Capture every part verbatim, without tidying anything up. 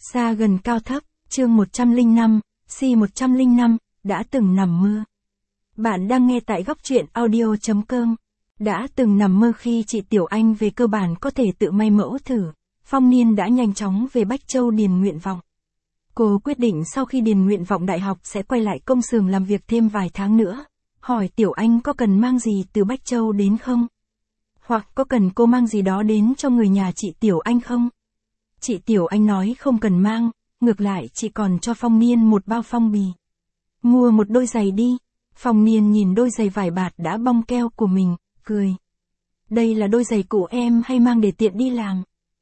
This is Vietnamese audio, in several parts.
Xa gần cao thấp, chương một trăm lẻ năm, Si một trăm lẻ năm, đã từng nằm mơ. Bạn đang nghe tại góc truyện audio chấm com. Đã từng nằm mơ khi chị Tiểu Anh về cơ bản có thể tự may mẫu thử, Phong Niên đã nhanh chóng về Bách Châu điền nguyện vọng. Cô quyết định sau khi điền nguyện vọng đại học sẽ quay lại công xưởng làm việc thêm vài tháng nữa, hỏi Tiểu Anh có cần mang gì từ Bách Châu đến không? Hoặc có cần cô mang gì đó đến cho người nhà chị Tiểu Anh không? Chị Tiểu Anh nói không cần mang, ngược lại chị còn cho Phong Niên một bao phong bì. Mua một đôi giày đi. Phong Niên nhìn đôi giày vải bạt đã bong keo của mình, cười. Đây là đôi giày cũ em hay mang để tiện đi làm?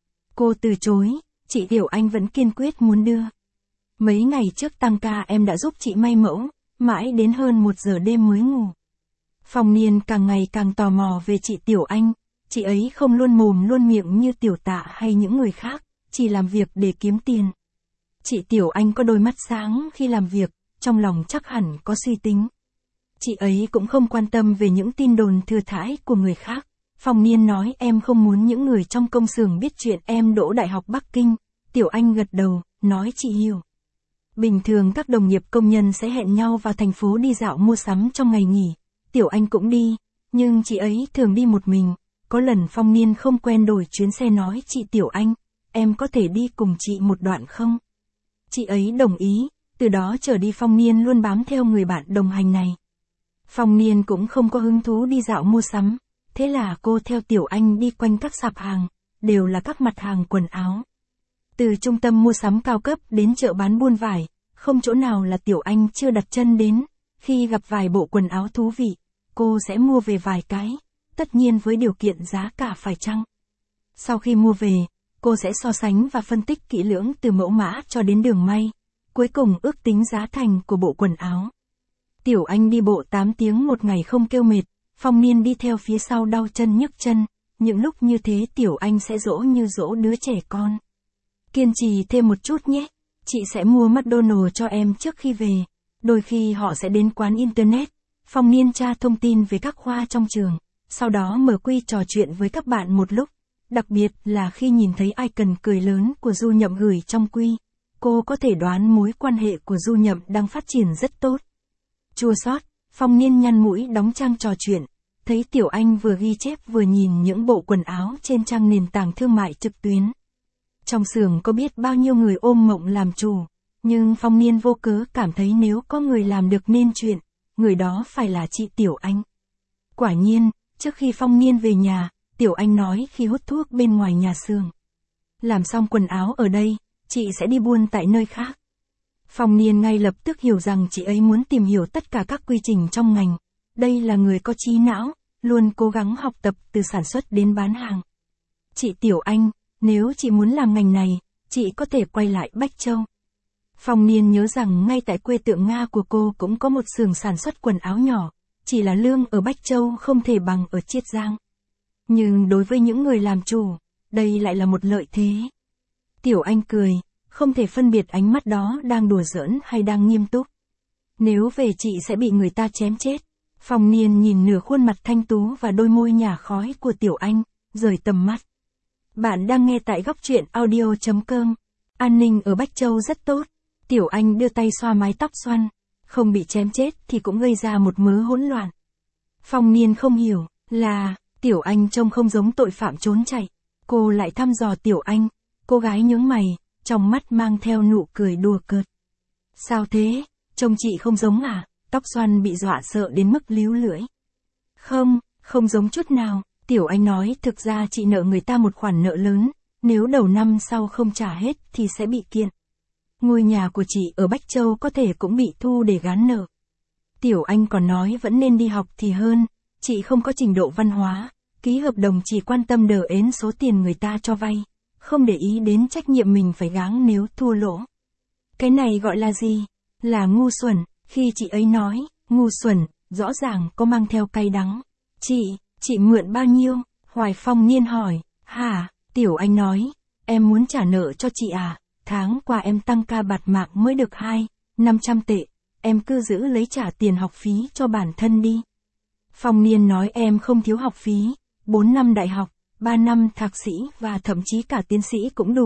Cô từ chối, chị Tiểu Anh vẫn kiên quyết muốn đưa. Mấy ngày trước tăng ca em đã giúp chị may mẫu, mãi đến hơn một giờ đêm mới ngủ. Phong Niên càng ngày càng tò mò về chị Tiểu Anh, chị ấy không luôn mồm luôn miệng như Tiểu Tạ hay những người khác, chỉ làm việc để kiếm tiền. Chị Tiểu Anh có đôi mắt sáng khi làm việc, trong lòng chắc hẳn có suy tính. Chị ấy cũng không quan tâm về những tin đồn thừa thãi của người khác. Phong Niên nói em không muốn những người trong công xưởng biết chuyện em đỗ Đại học Bắc Kinh. Tiểu Anh gật đầu, nói chị hiểu. Bình thường các đồng nghiệp công nhân sẽ hẹn nhau vào thành phố đi dạo mua sắm trong ngày nghỉ. Tiểu Anh cũng đi, nhưng chị ấy thường đi một mình. Có lần Phong Niên không quen đổi chuyến xe nói chị Tiểu Anh, em có thể đi cùng chị một đoạn không? Chị ấy đồng ý, từ đó trở đi Phong Niên luôn bám theo người bạn đồng hành này. Phong Niên cũng không có hứng thú đi dạo mua sắm, thế là cô theo Tiểu Anh đi quanh các sạp hàng, đều là các mặt hàng quần áo. Từ trung tâm mua sắm cao cấp đến chợ bán buôn vải, không chỗ nào là Tiểu Anh chưa đặt chân đến. Khi gặp vài bộ quần áo thú vị, cô sẽ mua về vài cái, tất nhiên với điều kiện giá cả phải chăng. Sau khi mua về, cô sẽ so sánh và phân tích kỹ lưỡng từ mẫu mã cho đến đường may, cuối cùng ước tính giá thành của bộ quần áo. Tiểu Anh đi bộ tám tiếng một ngày không kêu mệt, Phong Niên đi theo phía sau đau chân nhức chân, những lúc như thế Tiểu Anh sẽ dỗ như dỗ đứa trẻ con. Kiên trì thêm một chút nhé, chị sẽ mua McDonald's cho em trước khi về, đôi khi họ sẽ đến quán Internet. Phong Niên tra thông tin về các khoa trong trường, sau đó mở quy trò chuyện với các bạn một lúc, đặc biệt là khi nhìn thấy icon cười lớn của Du Nhậm gửi trong quy, cô có thể đoán mối quan hệ của Du Nhậm đang phát triển rất tốt. Chua xót, Phong Niên nhăn mũi đóng trang trò chuyện, thấy Tiểu Anh vừa ghi chép vừa nhìn những bộ quần áo trên trang nền tảng thương mại trực tuyến. Trong xưởng có biết bao nhiêu người ôm mộng làm chủ, nhưng Phong Niên vô cớ cảm thấy nếu có người làm được nên chuyện, người đó phải là chị Tiểu Anh. Quả nhiên, trước khi Phong Niên về nhà, Tiểu Anh nói khi hút thuốc bên ngoài nhà xưởng. Làm xong quần áo ở đây, chị sẽ đi buôn tại nơi khác. Phong Niên ngay lập tức hiểu rằng chị ấy muốn tìm hiểu tất cả các quy trình trong ngành. Đây là người có trí não, luôn cố gắng học tập từ sản xuất đến bán hàng. Chị Tiểu Anh, nếu chị muốn làm ngành này, chị có thể quay lại Bách Châu. Phong Niên nhớ rằng ngay tại quê Tượng Nga của cô cũng có một xưởng sản xuất quần áo nhỏ, chỉ là lương ở Bách Châu không thể bằng ở Chiết Giang. Nhưng đối với những người làm chủ, đây lại là một lợi thế. Tiểu Anh cười, không thể phân biệt ánh mắt đó đang đùa giỡn hay đang nghiêm túc. Nếu về chị sẽ bị người ta chém chết. Phong Niên nhìn nửa khuôn mặt thanh tú và đôi môi nhả khói của Tiểu Anh, rời tầm mắt. Bạn đang nghe tại góc truyện audio chấm com. An ninh ở Bách Châu rất tốt. Tiểu Anh đưa tay xoa mái tóc xoăn. Không bị chém chết thì cũng gây ra một mớ hỗn loạn. Phong Niên không hiểu, là, Tiểu Anh trông không giống tội phạm trốn chạy. Cô lại thăm dò Tiểu Anh, cô gái nhướng mày, trong mắt mang theo nụ cười đùa cợt. Sao thế, trông chị không giống à? Tóc xoăn bị dọa sợ đến mức líu lưỡi. Không, không giống chút nào, Tiểu Anh nói thực ra chị nợ người ta một khoản nợ lớn, nếu đầu năm sau không trả hết thì sẽ bị kiện. Ngôi nhà của chị ở Bách Châu có thể cũng bị thu để gán nợ. Tiểu Anh còn nói vẫn nên đi học thì hơn, chị không có trình độ văn hóa, ký hợp đồng chỉ quan tâm đờ ến số tiền người ta cho vay, không để ý đến trách nhiệm mình phải gắng nếu thua lỗ. Cái này gọi là gì? Là ngu xuẩn. Khi chị ấy nói, ngu xuẩn, rõ ràng có mang theo cay đắng. Chị, chị mượn bao nhiêu? Hoài Phong Niên hỏi. Hả? Tiểu Anh nói, em muốn trả nợ cho chị à? Tháng qua em tăng ca bạt mạng mới được hai, năm trăm tệ, em cứ giữ lấy trả tiền học phí cho bản thân đi. Phong Niên nói em không thiếu học phí, bốn năm đại học, ba năm thạc sĩ và thậm chí cả tiến sĩ cũng đủ.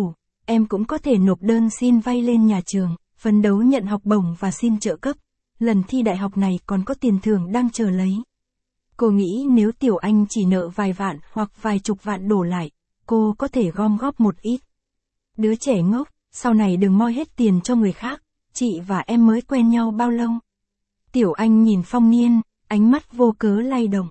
em cũng có thể nộp đơn xin vay lên nhà trường, phấn đấu nhận học bổng và xin trợ cấp. Lần thi đại học này còn có tiền thưởng đang chờ lấy. Cô nghĩ nếu Tiểu Anh chỉ nợ vài vạn hoặc vài chục vạn đổ lại, cô có thể gom góp một ít. Đứa trẻ ngốc, sau này đừng moi hết tiền cho người khác, chị và em mới quen nhau bao lâu. Tiểu Anh nhìn Phong Niên, ánh mắt vô cớ lay động.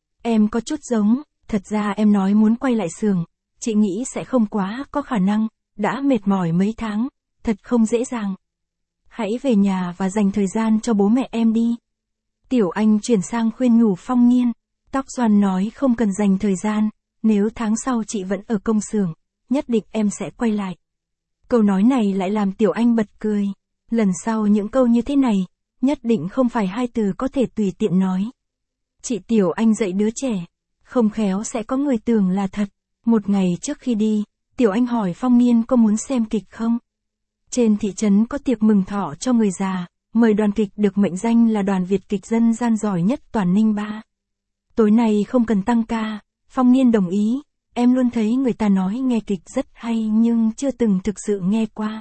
Em có chút giống, thật ra em nói muốn quay lại xưởng, chị nghĩ sẽ không quá có khả năng, đã mệt mỏi mấy tháng, thật không dễ dàng. Hãy về nhà và dành thời gian cho bố mẹ em đi. Tiểu Anh chuyển sang khuyên nhủ Phong Niên, Tóc Xoăn nói không cần dành thời gian, nếu tháng sau chị vẫn ở công xưởng, nhất định em sẽ quay lại. Câu nói này lại làm Tiểu Anh bật cười, lần sau những câu như thế này, nhất định không phải hai từ có thể tùy tiện nói. Chị Tiểu Anh dạy đứa trẻ, không khéo sẽ có người tưởng là thật. Một ngày trước khi đi, Tiểu Anh hỏi Phong Niên có muốn xem kịch không? Trên thị trấn có tiệc mừng thọ cho người già, mời đoàn kịch được mệnh danh là đoàn Việt kịch dân gian giỏi nhất toàn Ninh Ba. Tối nay không cần tăng ca, Phong Niên đồng ý, em luôn thấy người ta nói nghe kịch rất hay nhưng chưa từng thực sự nghe qua.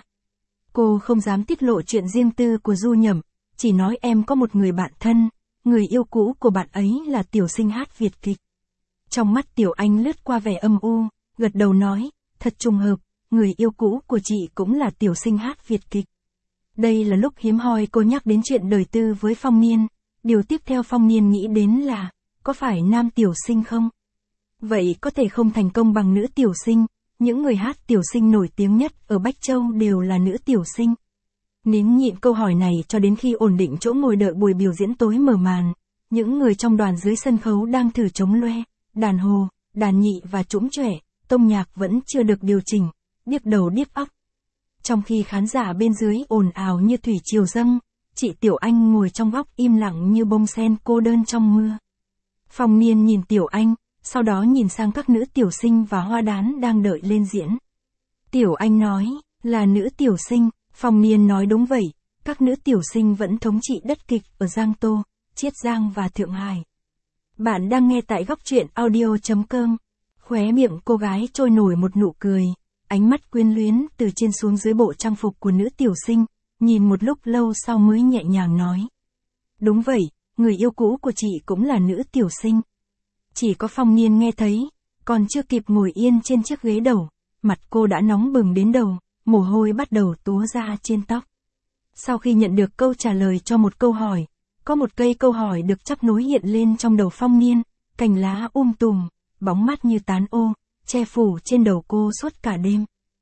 Cô không dám tiết lộ chuyện riêng tư của Du Nhậm, chỉ nói em có một người bạn thân, người yêu cũ của bạn ấy là tiểu sinh hát Việt kịch. Trong mắt Tiểu Anh lướt qua vẻ âm u, gật đầu nói, thật trùng hợp, người yêu cũ của chị cũng là tiểu sinh hát Việt kịch. Đây là lúc hiếm hoi cô nhắc đến chuyện đời tư với Phong Niên, điều tiếp theo Phong Niên nghĩ đến là, có phải nam tiểu sinh không? Vậy có thể không thành công bằng nữ tiểu sinh, những người hát tiểu sinh nổi tiếng nhất ở Bách Châu đều là nữ tiểu sinh. Nín nhịn câu hỏi này cho đến khi ổn định chỗ ngồi đợi buổi biểu diễn tối mở màn, những người trong đoàn dưới sân khấu đang thử trống loe, đàn hồ, đàn nhị và trũng trẻo, tông nhạc vẫn chưa được điều chỉnh, điếc đầu điếc óc. Trong khi khán giả bên dưới ồn ào như thủy triều dâng, chị Tiểu Anh ngồi trong góc im lặng như bông sen cô đơn trong mưa. Phong Niên nhìn Tiểu Anh, sau đó nhìn sang các nữ tiểu sinh và hoa đán đang đợi lên diễn. Tiểu Anh nói, là nữ tiểu sinh, Phong Niên nói đúng vậy, các nữ tiểu sinh vẫn thống trị đất kịch ở Giang Tô, Chiết Giang và Thượng Hải. Bạn đang nghe tại góc truyện audio chấm com. Khóe miệng cô gái trôi nổi một nụ cười, ánh mắt quyến luyến từ trên xuống dưới bộ trang phục của nữ tiểu sinh, nhìn một lúc lâu sau mới nhẹ nhàng nói. Đúng vậy, người yêu cũ của chị cũng là nữ tiểu sinh. Chỉ có Phong Niên nghe thấy, còn chưa kịp ngồi yên trên chiếc ghế đầu, mặt cô đã nóng bừng đến đầu, mồ hôi bắt đầu túa ra trên tóc. Sau khi nhận được câu trả lời cho một câu hỏi, có một cây câu hỏi được chắp nối hiện lên trong đầu Phong Niên, cành lá um tùm, bóng mát như tán ô, che phủ trên đầu cô suốt cả đêm.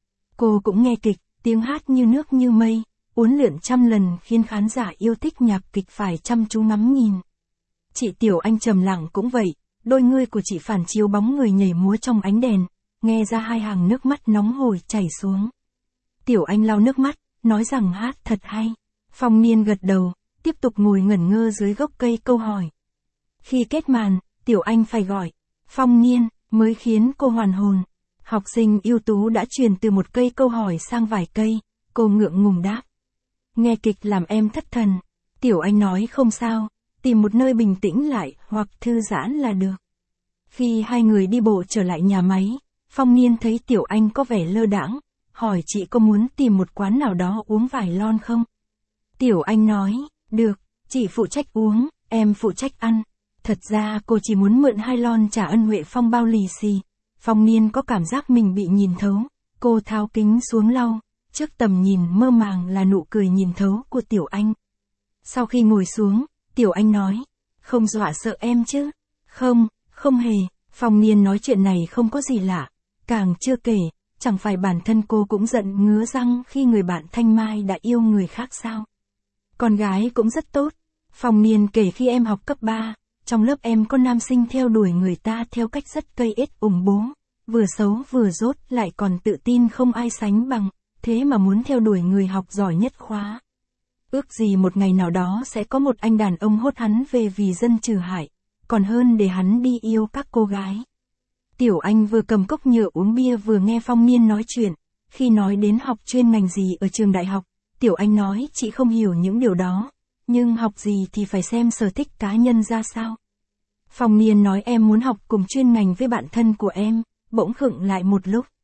Cô cũng nghe kịch, tiếng hát như nước như mây, uốn lượn trăm lần khiến khán giả yêu thích nhạc kịch phải chăm chú ngắm nhìn. Chị Tiểu Anh trầm lặng cũng vậy, đôi ngươi của chị phản chiếu bóng người nhảy múa trong ánh đèn, nghe ra hai hàng nước mắt nóng hổi chảy xuống. Tiểu Anh lau nước mắt, nói rằng hát thật hay. Phong Niên gật đầu, tiếp tục ngồi ngẩn ngơ dưới gốc cây câu hỏi. Khi kết màn, Tiểu Anh phải gọi, Phong Niên, mới khiến cô hoàn hồn. Học sinh ưu tú đã truyền từ một cây câu hỏi sang vài cây, cô ngượng ngùng đáp. Nghe kịch làm em thất thần. Tiểu Anh nói không sao, tìm một nơi bình tĩnh lại hoặc thư giãn là được. Khi hai người đi bộ trở lại nhà máy, Phong Niên thấy Tiểu Anh có vẻ lơ đãng, hỏi chị có muốn tìm một quán nào đó uống vài lon không? Tiểu Anh nói, được, chị phụ trách uống, em phụ trách ăn. Thật ra cô chỉ muốn mượn hai lon trả ân Huệ Phong bao lì xì. Phong Niên có cảm giác mình bị nhìn thấu, cô tháo kính xuống lau, trước tầm nhìn mơ màng là nụ cười nhìn thấu của Tiểu Anh. Sau khi ngồi xuống, Tiểu Anh nói, không dọa sợ em chứ? Không, không hề. Phong Niên nói chuyện này không có gì lạ, càng chưa kể, chẳng phải bản thân cô cũng giận ngứa răng khi người bạn Thanh Mai đã yêu người khác sao? Con gái cũng rất tốt. Phong Niên kể khi em học cấp ba, trong lớp em có nam sinh theo đuổi người ta theo cách rất cây ết ủng bố, vừa xấu vừa dốt lại còn tự tin không ai sánh bằng, thế mà muốn theo đuổi người học giỏi nhất khóa. Ước gì một ngày nào đó sẽ có một anh đàn ông hốt hắn về vì dân trừ hại, còn hơn để hắn đi yêu các cô gái. Tiểu Anh vừa cầm cốc nhựa uống bia vừa nghe Phong Niên nói chuyện, khi nói đến học chuyên ngành gì ở trường đại học, Tiểu Anh nói chị không hiểu những điều đó, nhưng học gì thì phải xem sở thích cá nhân ra sao. Phong Niên nói em muốn học cùng chuyên ngành với bạn thân của em, bỗng khựng lại một lúc.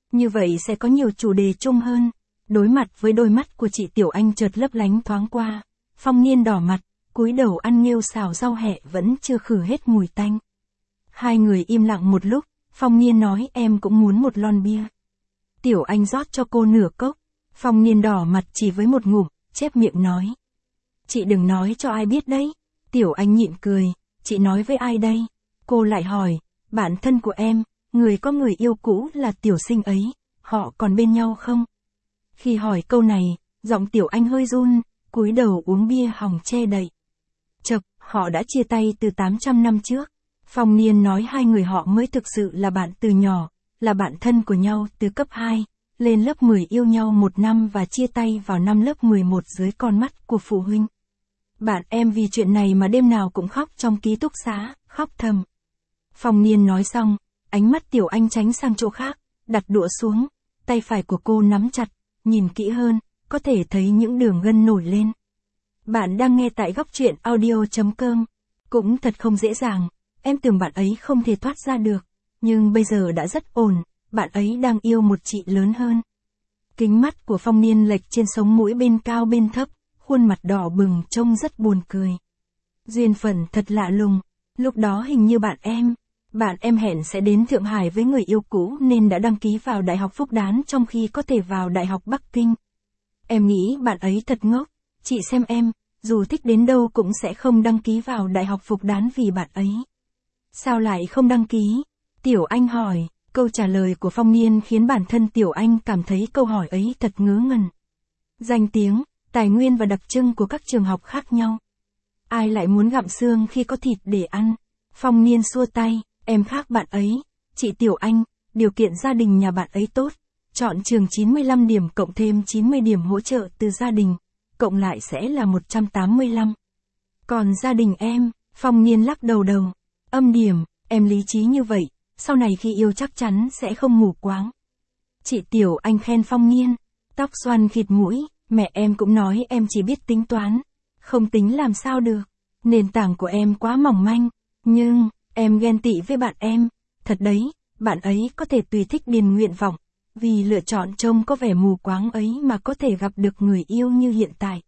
Như vậy sẽ có nhiều chủ đề chung hơn. Đối mặt với đôi mắt của chị Tiểu Anh chợt lấp lánh thoáng qua, Phong Niên đỏ mặt, cúi đầu ăn nghêu xào rau hẹ vẫn chưa khử hết mùi tanh. Hai người im lặng một lúc, Phong Niên nói em cũng muốn một lon bia. Tiểu Anh rót cho cô nửa cốc, Phong Niên đỏ mặt chỉ với một ngụm, chép miệng nói. Chị đừng nói cho ai biết đấy. Tiểu Anh nhịn cười, chị nói với ai đây? Cô lại hỏi, bạn thân của em, người có người yêu cũ là Tiểu Sinh ấy, họ còn bên nhau không? Khi hỏi câu này, giọng Tiểu Anh hơi run, cúi đầu uống bia hòng che đậy. Chậc, họ đã chia tay từ tám trăm năm trước. Phong Niên nói hai người họ mới thực sự là bạn từ nhỏ, là bạn thân của nhau từ cấp hai, lên lớp mười yêu nhau một năm và chia tay vào năm lớp mười một dưới con mắt của phụ huynh. Bạn em vì chuyện này mà đêm nào cũng khóc trong ký túc xá, khóc thầm. Phong Niên nói xong, ánh mắt Tiểu Anh tránh sang chỗ khác, đặt đũa xuống, tay phải của cô nắm chặt, nhìn kỹ hơn, có thể thấy những đường gân nổi lên. Bạn đang nghe tại góc truyện audio chấm com. Cũng thật không dễ dàng, em tưởng bạn ấy không thể thoát ra được, nhưng bây giờ đã rất ổn, bạn ấy đang yêu một chị lớn hơn. Kính mắt của Phong Niên lệch trên sống mũi bên cao bên thấp, khuôn mặt đỏ bừng trông rất buồn cười. Duyên phận thật lạ lùng, lúc đó hình như bạn em, bạn em hẹn sẽ đến Thượng Hải với người yêu cũ nên đã đăng ký vào Đại học Phúc Đán trong khi có thể vào Đại học Bắc Kinh. Em nghĩ bạn ấy thật ngốc, chị xem em, dù thích đến đâu cũng sẽ không đăng ký vào Đại học Phục Đán vì bạn ấy. Sao lại không đăng ký? Tiểu Anh hỏi, câu trả lời của Phong Niên khiến bản thân Tiểu Anh cảm thấy câu hỏi ấy thật ngớ ngẩn. Danh tiếng, tài nguyên và đặc trưng của các trường học khác nhau. Ai lại muốn gặm xương khi có thịt để ăn? Phong Niên xua tay, em khác bạn ấy, chị Tiểu Anh, điều kiện gia đình nhà bạn ấy tốt, chọn trường chín mươi lăm điểm cộng thêm chín mươi điểm hỗ trợ từ gia đình, cộng lại sẽ là một trăm tám mươi lăm. Còn gia đình em, Phong Niên lắc đầu đầu, âm điểm, em lý trí như vậy, sau này khi yêu chắc chắn sẽ không mù quáng. Chị Tiểu Anh khen Phong Niên, tóc xoăn khịt mũi, mẹ em cũng nói em chỉ biết tính toán, không tính làm sao được, nền tảng của em quá mỏng manh, nhưng, em ghen tị với bạn em, thật đấy, bạn ấy có thể tùy thích điền nguyện vọng, vì lựa chọn trông có vẻ mù quáng ấy mà có thể gặp được người yêu như hiện tại.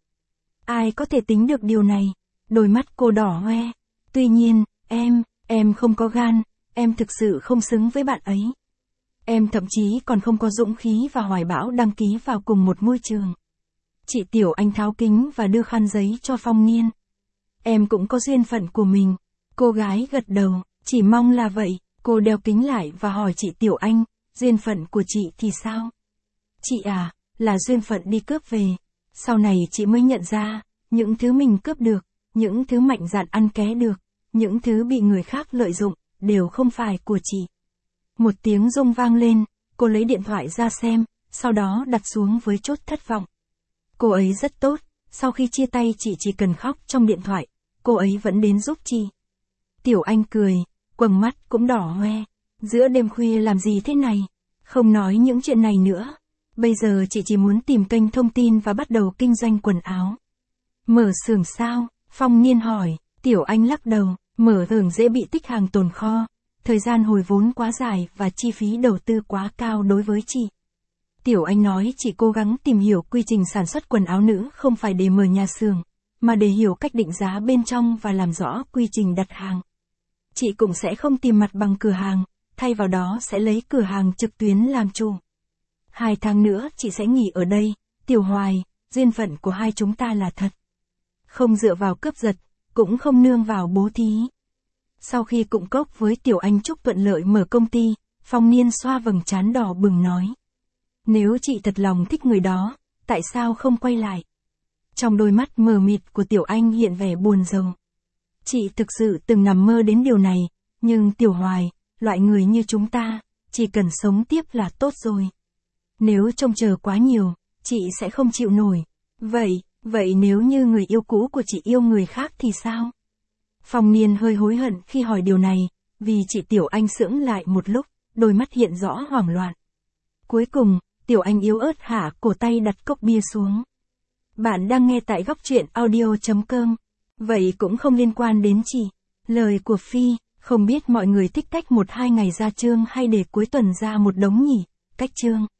Ai có thể tính được điều này? Đôi mắt cô đỏ hoe. Tuy nhiên, em, em không có gan, em thực sự không xứng với bạn ấy. Em thậm chí còn không có dũng khí và hoài bão đăng ký vào cùng một môi trường. Chị Tiểu Anh tháo kính và đưa khăn giấy cho Phong Niên. Em cũng có duyên phận của mình. Cô gái gật đầu, chỉ mong là vậy. Cô đeo kính lại và hỏi chị Tiểu Anh, duyên phận của chị thì sao? Chị à, là duyên phận đi cướp về. Sau này chị mới nhận ra, những thứ mình cướp được, những thứ mạnh dạn ăn ké được, những thứ bị người khác lợi dụng, đều không phải của chị. Một tiếng rung vang lên, cô lấy điện thoại ra xem, sau đó đặt xuống với chốt thất vọng. Cô ấy rất tốt, sau khi chia tay chị chỉ cần khóc trong điện thoại, cô ấy vẫn đến giúp chị. Tiểu Anh cười, quầng mắt cũng đỏ hoe. Giữa đêm khuya làm gì thế này? Không nói những chuyện này nữa. Bây giờ chị chỉ muốn tìm kênh thông tin và bắt đầu kinh doanh quần áo. Mở xưởng sao? Phong Niên hỏi. Tiểu Anh lắc đầu, mở xưởng dễ bị tích hàng tồn kho. Thời gian hồi vốn quá dài và chi phí đầu tư quá cao đối với chị. Tiểu Anh nói chị cố gắng tìm hiểu quy trình sản xuất quần áo nữ không phải để mở nhà xưởng, mà để hiểu cách định giá bên trong và làm rõ quy trình đặt hàng. Chị cũng sẽ không tìm mặt bằng cửa hàng, thay vào đó sẽ lấy cửa hàng trực tuyến làm chủ. Hai tháng nữa chị sẽ nghỉ ở đây, Tiểu Hoài, duyên phận của hai chúng ta là thật. Không dựa vào cướp giật, cũng không nương vào bố thí. Sau khi cụng cốc với Tiểu Anh chúc thuận lợi mở công ty, Phong Niên xoa vầng trán đỏ bừng nói. Nếu chị thật lòng thích người đó, tại sao không quay lại? Trong đôi mắt mờ mịt của Tiểu Anh hiện vẻ buồn rầu. Chị thực sự từng nằm mơ đến điều này, nhưng Tiểu Hoài, loại người như chúng ta, chỉ cần sống tiếp là tốt rồi. Nếu trông chờ quá nhiều, chị sẽ không chịu nổi. Vậy, vậy nếu như người yêu cũ của chị yêu người khác thì sao? Phong Niên hơi hối hận khi hỏi điều này, vì chị Tiểu Anh sững lại một lúc, đôi mắt hiện rõ hoảng loạn. Cuối cùng, Tiểu Anh yếu ớt hạ cổ tay đặt cốc bia xuống. Bạn đang nghe tại góc truyện audio chấm com. Vậy cũng không liên quan đến chị. Lời của Phi, không biết mọi người thích cách một hai ngày ra chương hay để cuối tuần ra một đống nhỉ? cách chương.